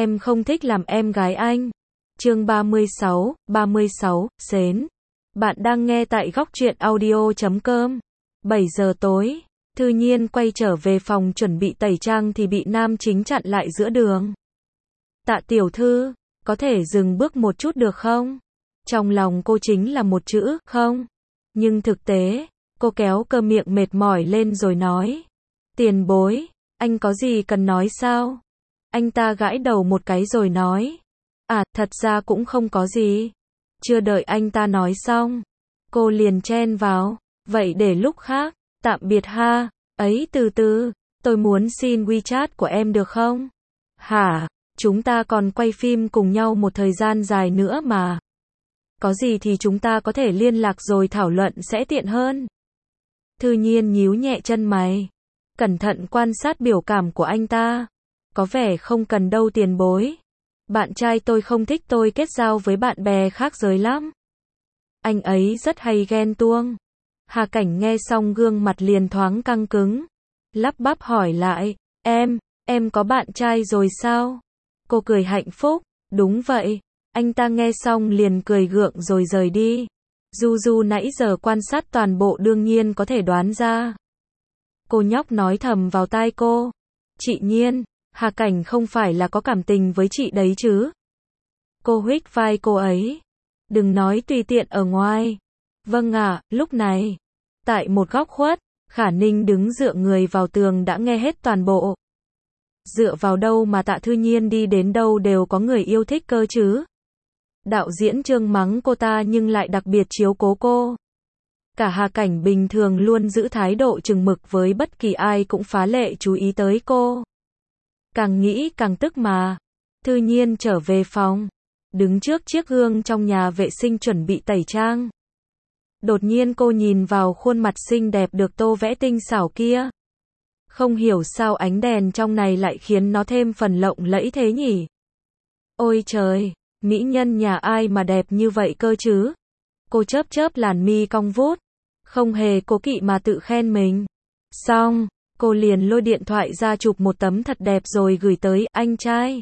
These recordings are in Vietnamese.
em không thích làm em gái anh. Chương 36, Xến. Bạn đang nghe tại góc truyện audio.com. 7 giờ tối, Thư Nhiên quay trở về phòng chuẩn bị tẩy trang thì bị nam chính chặn lại giữa đường. Tạ tiểu thư, có thể dừng bước một chút được không? Trong lòng cô chính là một chữ, không. Nhưng thực tế, cô kéo cơ miệng mệt mỏi lên rồi nói. Tiền bối, anh có gì cần nói sao? Anh ta gãi đầu một cái rồi nói. À, thật ra cũng không có gì. Chưa đợi anh ta nói xong, cô liền chen vào. Vậy để lúc khác, tạm biệt ha. Ấy từ từ, tôi muốn xin WeChat của em được không? Hả, chúng ta còn quay phim cùng nhau một thời gian dài nữa mà. Có gì thì chúng ta có thể liên lạc rồi thảo luận sẽ tiện hơn. Thư Nhiên nhíu nhẹ chân mày, cẩn thận quan sát biểu cảm của anh ta. Có vẻ không cần đâu tiền bối. Bạn trai tôi không thích tôi kết giao với bạn bè khác giới lắm. Anh ấy rất hay ghen tuông. Hà Cảnh nghe xong gương mặt liền thoáng căng cứng. Lắp bắp hỏi lại, em có bạn trai rồi sao? Cô cười hạnh phúc, đúng vậy. Anh ta nghe xong liền cười gượng rồi rời đi. Du nãy giờ quan sát toàn bộ đương nhiên có thể đoán ra. Cô nhóc nói thầm vào tai cô. Chị Nhiên, Hà Cảnh không phải là có cảm tình với chị đấy chứ? Cô huých vai cô ấy. Đừng nói tùy tiện ở ngoài. Vâng ạ, lúc này, tại một góc khuất, Khả Ninh đứng dựa người vào tường đã nghe hết toàn bộ. Dựa vào đâu mà Tạ Thư Nhiên đi đến đâu đều có người yêu thích cơ chứ? Đạo diễn Trương mắng cô ta nhưng lại đặc biệt chiếu cố cô. Cả Hà Cảnh bình thường luôn giữ thái độ chừng mực với bất kỳ ai cũng phá lệ chú ý tới cô. Càng nghĩ càng tức mà. Thư Nhiên trở về phòng, đứng trước chiếc gương trong nhà vệ sinh chuẩn bị tẩy trang. Đột nhiên cô nhìn vào khuôn mặt xinh đẹp được tô vẽ tinh xảo kia. Không hiểu sao ánh đèn trong này lại khiến nó thêm phần lộng lẫy thế nhỉ? Ôi trời, mỹ nhân nhà ai mà đẹp như vậy cơ chứ? Cô chớp làn mi cong vút, không hề cố kỵ mà tự khen mình. Xong, cô liền lôi điện thoại ra chụp một tấm thật đẹp rồi gửi tới anh trai.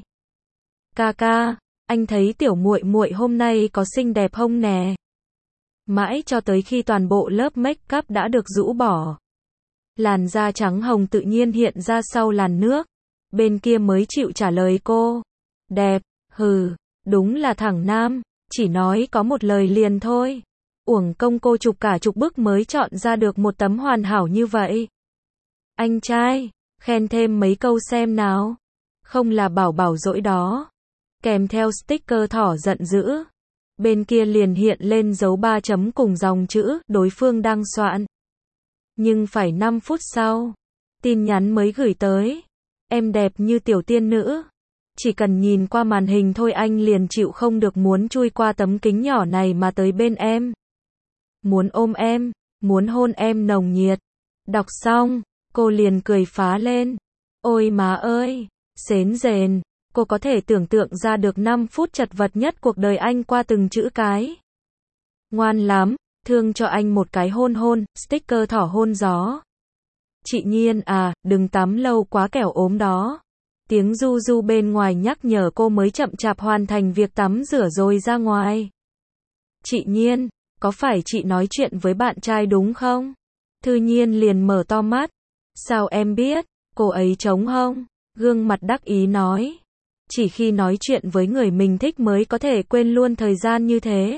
Ca, anh thấy tiểu muội muội hôm nay có xinh đẹp không nè? Mãi cho tới khi toàn bộ lớp make up đã được rũ bỏ, làn da trắng hồng tự nhiên hiện ra sau làn nước, bên kia mới chịu trả lời cô. Đẹp, hừ, đúng là thẳng nam, chỉ nói có một lời liền thôi. Uổng công cô chụp cả chục bức mới chọn ra được một tấm hoàn hảo như vậy. Anh trai, khen thêm mấy câu xem nào. Không là bảo dỗi đó. Kèm theo sticker thỏ giận dữ. Bên kia liền hiện lên dấu 3 chấm cùng dòng chữ đối phương đang soạn. Nhưng phải 5 phút sau, tin nhắn mới gửi tới. Em đẹp như tiểu tiên nữ. Chỉ cần nhìn qua màn hình thôi anh liền chịu không được muốn chui qua tấm kính nhỏ này mà tới bên em. Muốn ôm em, muốn hôn em nồng nhiệt. Đọc xong, cô liền cười phá lên. Ôi má ơi, xến rền. Cô có thể tưởng tượng ra được 5 phút chật vật nhất cuộc đời anh qua từng chữ cái. Ngoan lắm, thương cho anh một cái hôn, sticker thỏ hôn gió. Chị Nhiên à, đừng tắm lâu quá kẻo ốm đó. Tiếng du bên ngoài nhắc nhở cô mới chậm chạp hoàn thành việc tắm rửa rồi ra ngoài. Chị Nhiên, có phải chị nói chuyện với bạn trai đúng không? Thư Nhiên liền mở to mắt. Sao em biết? Cô ấy trống hông? Gương mặt đắc ý nói. Chỉ khi nói chuyện với người mình thích mới có thể quên luôn thời gian như thế.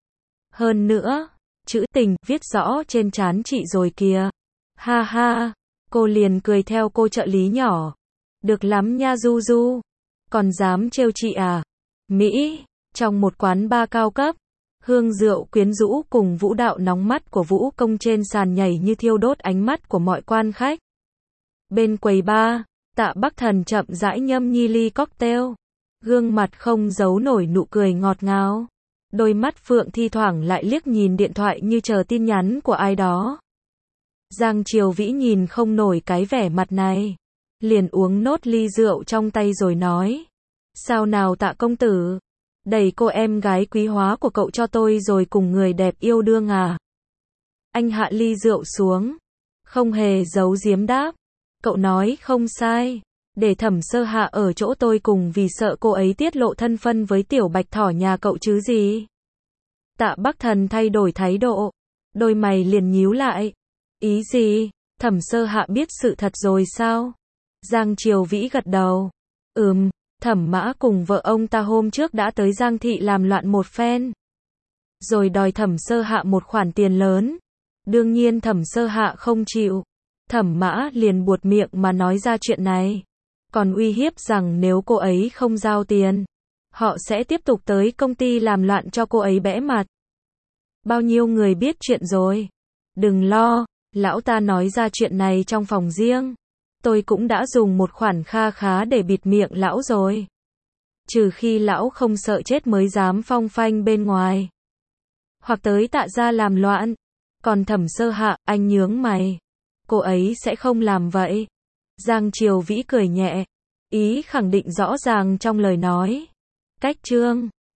Hơn nữa, chữ tình viết rõ trên trán chị rồi kìa. Ha ha, cô liền cười theo cô trợ lý nhỏ. Được lắm nha Du. Còn dám trêu chị à? Mỹ, trong một quán bar cao cấp, hương rượu quyến rũ cùng vũ đạo nóng mắt của vũ công trên sàn nhảy như thiêu đốt ánh mắt của mọi quan khách. Bên quầy bar, Tạ Bắc Thần chậm rãi nhâm nhi ly cocktail. Gương mặt không giấu nổi nụ cười ngọt ngào. Đôi mắt phượng thi thoảng lại liếc nhìn điện thoại như chờ tin nhắn của ai đó. Giang Triều Vĩ nhìn không nổi cái vẻ mặt này. Liền uống nốt ly rượu trong tay rồi nói. Sao nào Tạ công tử? Đẩy cô em gái quý hóa của cậu cho tôi rồi cùng người đẹp yêu đương à? Anh hạ ly rượu xuống. Không hề giấu giếm đáp. Cậu nói không sai. để Thẩm Sơ Hạ ở chỗ tôi cùng vì sợ cô ấy tiết lộ thân phân với tiểu bạch thỏ nhà cậu chứ gì. Tạ Bắc Thần thay đổi thái độ. Đôi mày liền nhíu lại. Ý gì? Thẩm Sơ Hạ biết sự thật rồi sao? Giang Triều Vĩ gật đầu. Thẩm Mã cùng vợ ông ta hôm trước đã tới Giang Thị làm loạn một phen. Rồi đòi Thẩm Sơ Hạ một khoản tiền lớn. Đương nhiên Thẩm Sơ Hạ không chịu. Thẩm Mã liền buột miệng mà nói ra chuyện này. Còn uy hiếp rằng nếu cô ấy không giao tiền, họ sẽ tiếp tục tới công ty làm loạn cho cô ấy bẽ mặt. Bao nhiêu người biết chuyện rồi? Đừng lo, lão ta nói ra chuyện này trong phòng riêng. Tôi cũng đã dùng một khoản kha khá để bịt miệng lão rồi. Trừ khi lão không sợ chết mới dám phong phanh bên ngoài. Hoặc tới Tạ gia làm loạn. Còn Thẩm Sơ Hạ, anh nhướng mày. Cô ấy sẽ không làm vậy. Giang Triều Vĩ cười nhẹ. Ý khẳng định rõ ràng trong lời nói. Cách chương